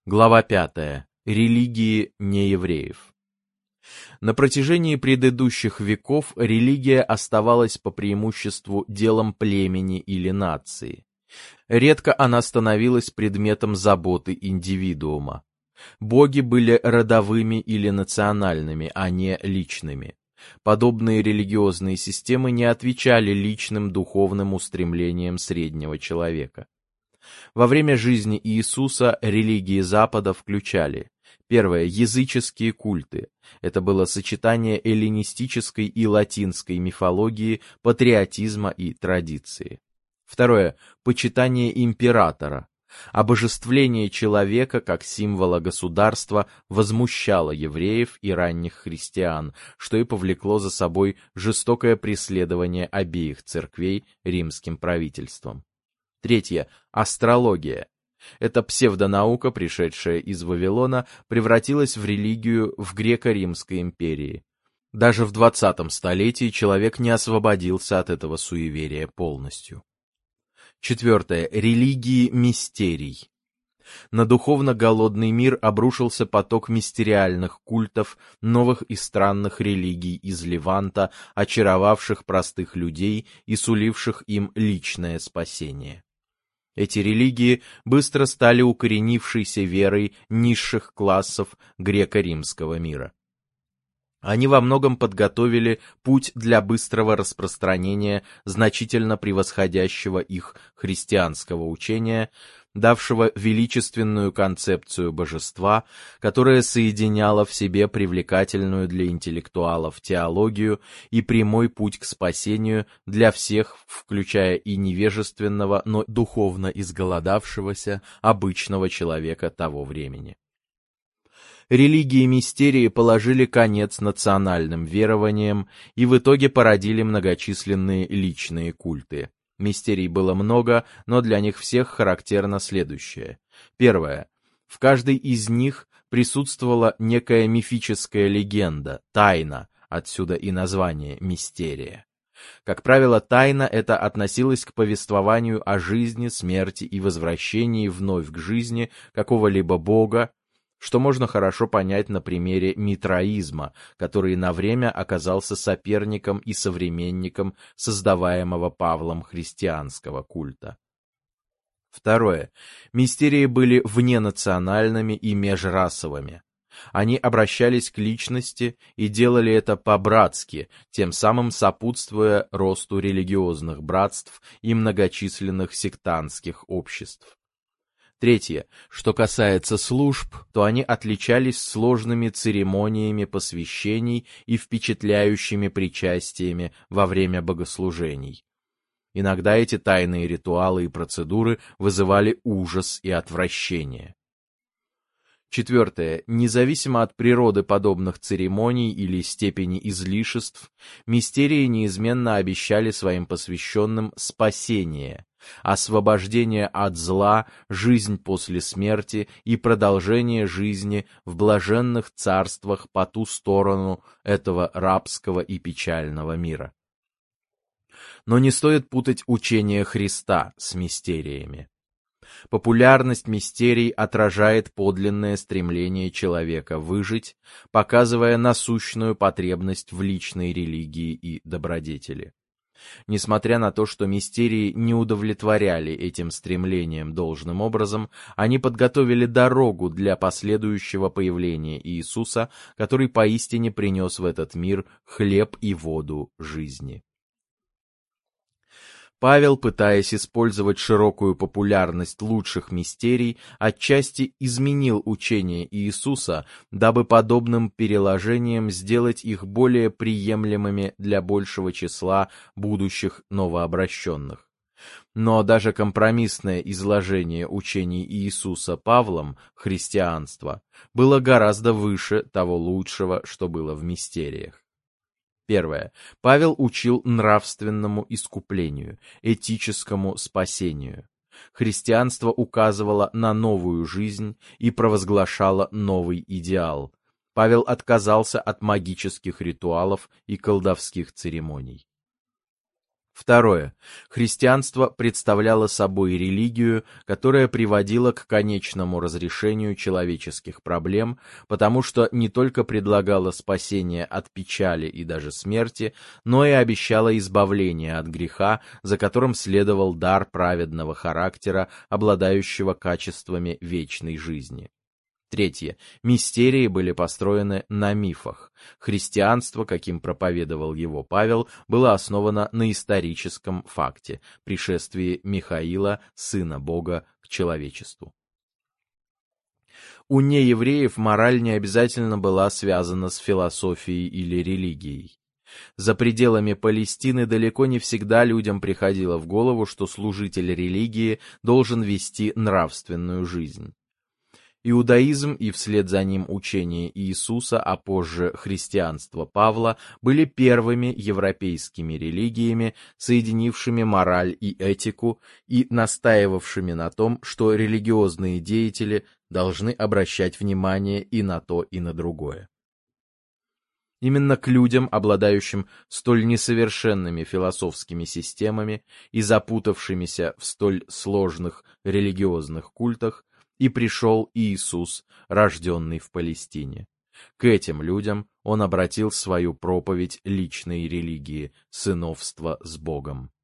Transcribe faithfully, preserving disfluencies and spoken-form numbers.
Глава пятая. Религии неевреев. На протяжении предыдущих веков религия оставалась по преимуществу делом племени или нации. Редко она становилась предметом заботы индивидуума. Боги были родовыми или национальными, а не личными. Подобные религиозные системы не отвечали личным духовным устремлениям среднего человека. Во время жизни Иисуса религии Запада включали: первое — языческие культы. Это было сочетание эллинистической и латинской мифологии, патриотизма и традиции. Второе — почитание императора. Обожествление человека как символа государства возмущало евреев и ранних христиан, что и повлекло за собой жестокое преследование обеих церквей римским правительством. Третье — астрология. Эта псевдонаука, пришедшая из Вавилона, превратилась в религию в греко-римской империи. Даже в двадцатом столетии человек не освободился от этого суеверия полностью. Четвертое — религии мистерий. На духовно голодный мир обрушился поток мистериальных культов, новых и странных религий из Леванта, очаровавших простых людей и суливших им личное спасение. Эти религии быстро стали укоренившейся верой низших классов греко-римского мира. Они во многом подготовили путь для быстрого распространения значительно превосходящего их христианского учения, давшего величественную концепцию божества, которая соединяла в себе привлекательную для интеллектуалов теологию и прямой путь к спасению для всех, включая и невежественного, но духовно изголодавшегося обычного человека того времени. Религии мистерии положили конец национальным верованиям и в итоге породили многочисленные личные культы. Мистерий было много, но для них всех характерно следующее. Первое. В каждой из них присутствовала некая мифическая легенда, тайна, отсюда и название мистерия. Как правило, тайна эта относилась к повествованию о жизни, смерти и возвращении вновь к жизни какого-либо бога, что можно хорошо понять на примере митраизма, который на время оказался соперником и современником создаваемого Павлом христианского культа. Второе. Мистерии были вненациональными и межрасовыми. Они обращались к личности и делали это по-братски, тем самым сопутствуя росту религиозных братств и многочисленных сектантских обществ. Третье. Что касается служб, то они отличались сложными церемониями посвящений и впечатляющими причастиями во время богослужений. Иногда эти тайные ритуалы и процедуры вызывали ужас и отвращение. Четвертое. Независимо от природы подобных церемоний или степени излишеств, мистерии неизменно обещали своим посвященным спасение, освобождение от зла, жизнь после смерти и продолжение жизни в блаженных царствах по ту сторону этого рабского и печального мира. Но не стоит путать учение Христа с мистериями. Популярность мистерий отражает подлинное стремление человека выжить, показывая насущную потребность в личной религии и добродетели. Несмотря на то, что мистерии не удовлетворяли этим стремлением должным образом, они подготовили дорогу для последующего появления Иисуса, который поистине принес в этот мир хлеб и воду жизни. Павел, пытаясь использовать широкую популярность лучших мистерий, отчасти изменил учение Иисуса, дабы подобным переложением сделать их более приемлемыми для большего числа будущих новообращенных. Но даже компромиссное изложение учений Иисуса Павлом, христианства, было гораздо выше того лучшего, что было в мистериях. Первое. Павел учил нравственному искуплению, этическому спасению. Христианство указывало на новую жизнь и провозглашало новый идеал. Павел отказался от магических ритуалов и колдовских церемоний. Второе. Христианство представляло собой религию, которая приводила к конечному разрешению человеческих проблем, потому что не только предлагала спасение от печали и даже смерти, но и обещала избавление от греха, за которым следовал дар праведного характера, обладающего качествами вечной жизни. Третье. Мистерии были построены на мифах. Христианство, каким проповедовал его Павел, было основано на историческом факте – пришествии Михаила, Сына Бога, к человечеству. У неевреев мораль не обязательно была связана с философией или религией. За пределами Палестины далеко не всегда людям приходило в голову, что служитель религии должен вести нравственную жизнь. Иудаизм и вслед за ним учение Иисуса, а позже христианство Павла были первыми европейскими религиями, соединившими мораль и этику и настаивавшими на том, что религиозные деятели должны обращать внимание и на то, и на другое. Именно к людям, обладающим столь несовершенными философскими системами и запутавшимися в столь сложных религиозных культах, и пришел Иисус, рожденный в Палестине. К этим людям он обратил свою проповедь личной религии, сыновства с Богом.